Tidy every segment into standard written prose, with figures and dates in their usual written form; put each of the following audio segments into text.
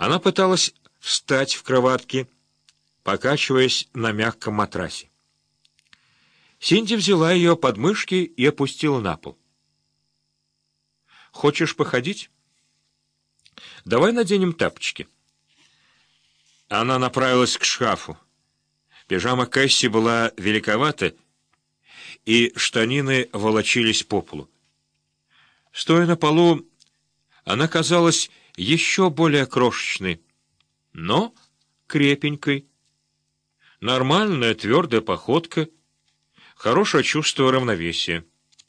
Она пыталась встать в кроватке, покачиваясь на мягком матрасе. Синди взяла ее под мышки и опустила на пол. «Хочешь походить? Давай наденем тапочки». Она направилась к шкафу. Пижама Кэсси была великовата, и штанины волочились по полу. Стоя на полу, она казалась еще более крошечной, но крепенькой. Нормальная твердая походка, хорошее чувство равновесия.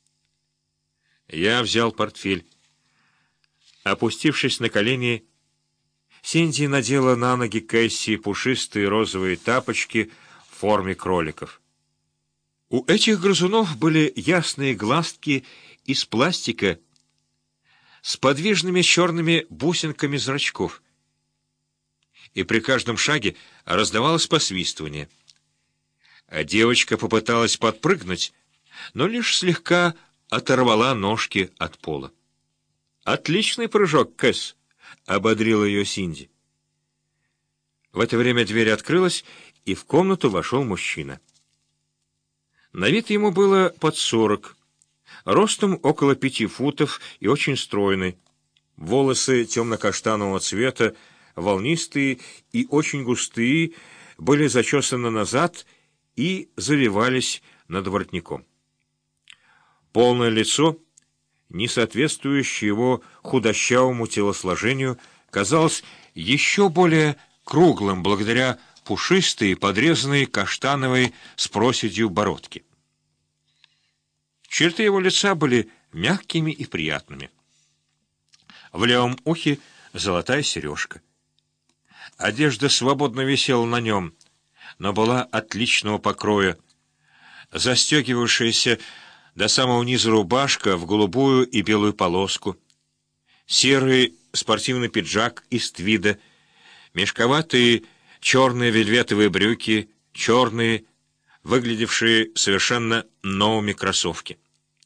Я взял портфель. Опустившись на колени, Синди надела на ноги Кэсси пушистые розовые тапочки в форме кроликов. У этих грызунов были ясные глазки из пластика с подвижными черными бусинками зрачков, и при каждом шаге раздавалось посвистывание. А девочка попыталась подпрыгнуть, но лишь слегка оторвала ножки от пола. «Отличный прыжок, Кэс!» — ободрила ее Синди. В это время дверь открылась, и в комнату вошел мужчина. На вид ему было под 40, ростом около 5 футов и очень стройный. Волосы темно-каштанового цвета, волнистые и очень густые, были зачесаны назад и завивались над воротником. Полное лицо, не соответствующее его худощавому телосложению, казалось еще более круглым благодаря пушистой, подрезанной каштановой с проседью бородке. Черты его лица были мягкими и приятными. В левом ухе золотая сережка. Одежда свободно висела на нем, но была отличного покроя, застегивавшаяся до самого низа рубашка в голубую и белую полоску, серый спортивный пиджак из твида, мешковатые черные вельветовые брюки, черные, выглядевшие совершенно новыми кроссовки.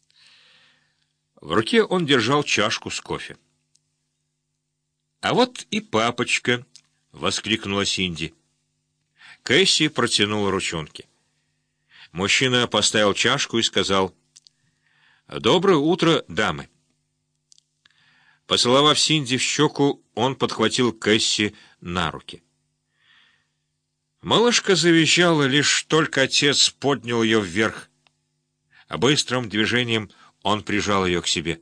В руке он держал чашку с кофе. «А вот и папочка!» — воскликнула Синди. Кэсси протянула ручонки. Мужчина поставил чашку и сказал: «Доброе утро, дамы». Поцеловав Синди в щеку, он подхватил Кэсси на руки. Малышка завизжала, лишь только отец поднял ее вверх, а быстрым движением он прижал ее к себе.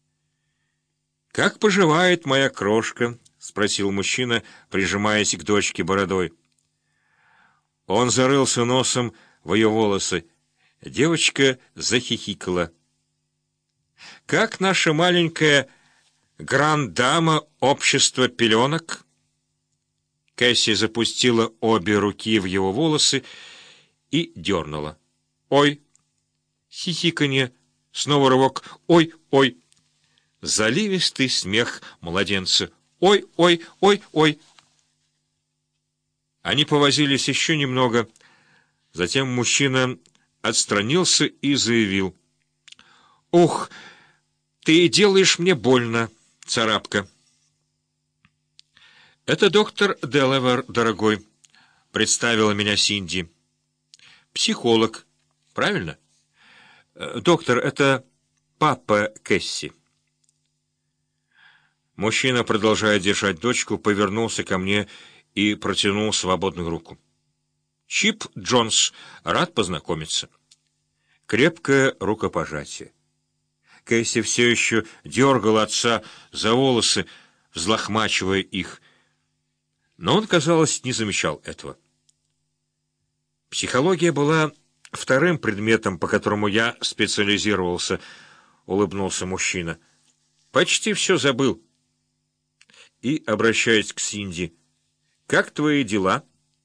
«Как поживает моя крошка?» — спросил мужчина, прижимаясь к дочке бородой. Он зарылся носом в ее волосы. Девочка захихикала. «Как наша маленькая гранд-дама общества пеленок?» Кэсси запустила обе руки в его волосы и дернула. «Ой!» Хихиканье, снова рывок. «Ой, ой!» Заливистый смех младенца. «Ой, ой, ой, ой!» Они повозились еще немного. Затем мужчина отстранился и заявил: «Ух, ты делаешь мне больно, царапка!» «Это доктор Делавер, дорогой», — представила меня Синди. «Психолог, правильно?» «Доктор, это папа Кэсси». Мужчина, продолжая держать дочку, повернулся ко мне и протянул свободную руку. «Чип Джонс, рад познакомиться». Крепкое рукопожатие. Кэсси все еще дергала отца за волосы, взлохмачивая их, но он, казалось, не замечал этого. Психология была вторым предметом, по которому я специализировался, — улыбнулся мужчина. Почти все забыл. И, обращаясь к Синди: «Как твои дела?»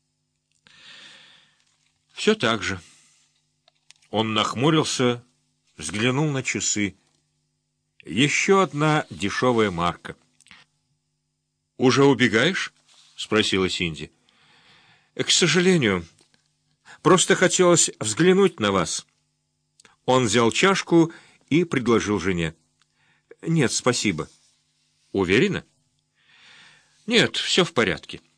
«Все так же». Он нахмурился, взглянул на часы. Еще одна дешевая марка. «Уже убегаешь?» — спросила Синди. «К сожалению, просто хотелось взглянуть на вас». Он взял чашку и предложил жене. «Нет, спасибо». «Уверена?» Нет, все в порядке.